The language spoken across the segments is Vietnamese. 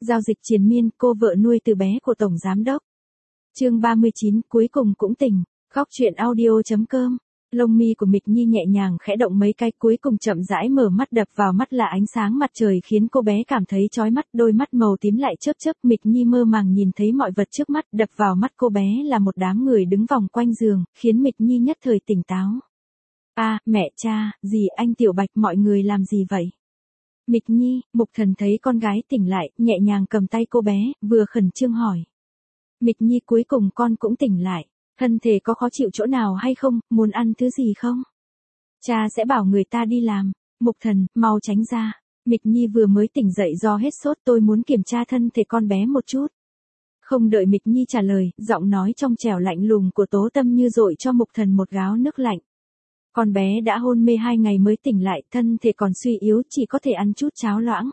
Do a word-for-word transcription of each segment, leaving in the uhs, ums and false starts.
Giao dịch triền miên, cô vợ nuôi từ bé của Tổng Giám Đốc. Chương ba mươi chín, cuối cùng cũng tỉnh. Khóc chuyện audio chấm com. Lông mi của Mịch Nhi nhẹ nhàng khẽ động mấy cái, cuối cùng chậm rãi mở mắt, đập vào mắt là ánh sáng mặt trời khiến cô bé cảm thấy chói mắt, đôi mắt màu tím lại chớp chớp. Mịch Nhi mơ màng nhìn thấy mọi vật trước mắt, đập vào mắt cô bé là một đám người đứng vòng quanh giường, khiến Mịch Nhi nhất thời tỉnh táo. A, mẹ, cha, dì, anh, Tiểu Bạch, mọi người làm gì vậy? Mịch Nhi, Mục Thần thấy con gái tỉnh lại, nhẹ nhàng cầm tay cô bé, vừa khẩn trương hỏi. Mịch Nhi, cuối cùng con cũng tỉnh lại. Thân thể có khó chịu chỗ nào hay không, muốn ăn thứ gì không? Cha sẽ bảo người ta đi làm. Mục Thần, mau tránh ra. Mịch Nhi vừa mới tỉnh dậy do hết sốt, tôi muốn kiểm tra thân thể con bé một chút. Không đợi Mịch Nhi trả lời, giọng nói trong trẻo lạnh lùng của Tố Tâm như dội cho Mục Thần một gáo nước lạnh. Con bé đã hôn mê hai ngày mới tỉnh lại, thân thể còn suy yếu, chỉ có thể ăn chút cháo loãng.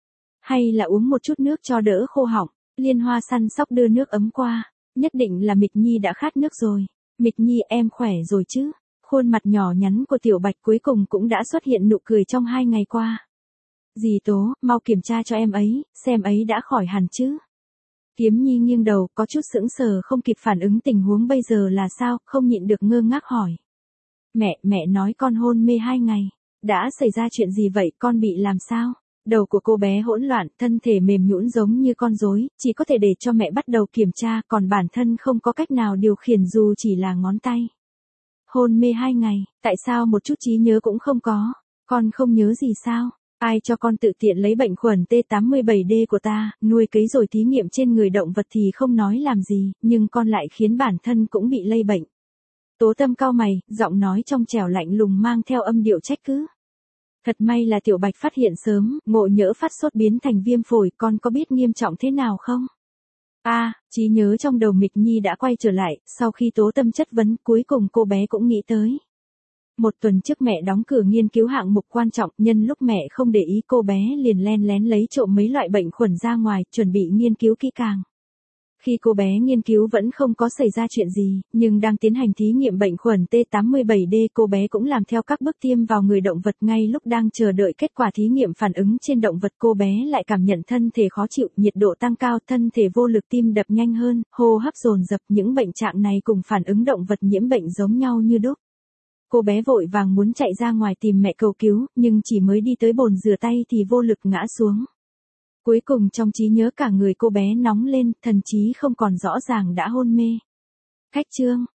Hay là uống một chút nước cho đỡ khô họng. Liên Hoa săn sóc đưa nước ấm qua. Nhất định là Mịch Nhi đã khát nước rồi. Mịch Nhi, em khỏe rồi chứ? Khuôn mặt nhỏ nhắn của Tiểu Bạch cuối cùng cũng đã xuất hiện nụ cười trong hai ngày qua. Dì Tố, mau kiểm tra cho em ấy, xem ấy đã khỏi hẳn chứ? Kiếm Nhi nghiêng đầu, có chút sững sờ không kịp phản ứng tình huống bây giờ là sao, không nhịn được ngơ ngác hỏi. Mẹ, mẹ nói con hôn mê hai ngày. Đã xảy ra chuyện gì vậy, con bị làm sao? Đầu của cô bé hỗn loạn, thân thể mềm nhũn giống như con rối, chỉ có thể để cho mẹ bắt đầu kiểm tra, còn bản thân không có cách nào điều khiển dù chỉ là ngón tay. Hôn mê hai ngày, tại sao một chút trí nhớ cũng không có? Con không nhớ gì sao? Ai cho con tự tiện lấy bệnh khuẩn T tám mươi bảy D của ta, nuôi cấy rồi thí nghiệm trên người động vật thì không nói làm gì, nhưng con lại khiến bản thân cũng bị lây bệnh. Tố Tâm cau mày, giọng nói trong trẻo lạnh lùng mang theo âm điệu trách cứ. Thật may là Tiểu Bạch phát hiện sớm, ngộ nhỡ phát sốt biến thành viêm phổi, con có biết nghiêm trọng thế nào không? A, à, trí nhớ trong đầu Mịch Nhi đã quay trở lại, sau khi Tố Tâm chất vấn, cuối cùng cô bé cũng nghĩ tới. Một tuần trước mẹ đóng cửa nghiên cứu hạng mục quan trọng, nhân lúc mẹ không để ý cô bé liền len lén lấy trộm mấy loại bệnh khuẩn ra ngoài, chuẩn bị nghiên cứu kỹ càng. Khi cô bé nghiên cứu vẫn không có xảy ra chuyện gì, nhưng đang tiến hành thí nghiệm bệnh khuẩn T tám mươi bảy D, cô bé cũng làm theo các bước tiêm vào người động vật. Ngay lúc đang chờ đợi kết quả thí nghiệm phản ứng trên động vật, cô bé lại cảm nhận thân thể khó chịu, nhiệt độ tăng cao, thân thể vô lực, tim đập nhanh hơn, hô hấp dồn dập. Những bệnh trạng này cùng phản ứng động vật nhiễm bệnh giống nhau như đúc. Cô bé vội vàng muốn chạy ra ngoài tìm mẹ cầu cứu, nhưng chỉ mới đi tới bồn rửa tay thì vô lực ngã xuống. Cuối cùng trong trí nhớ cả người cô bé nóng lên, thần trí không còn rõ ràng đã hôn mê. Cách chương,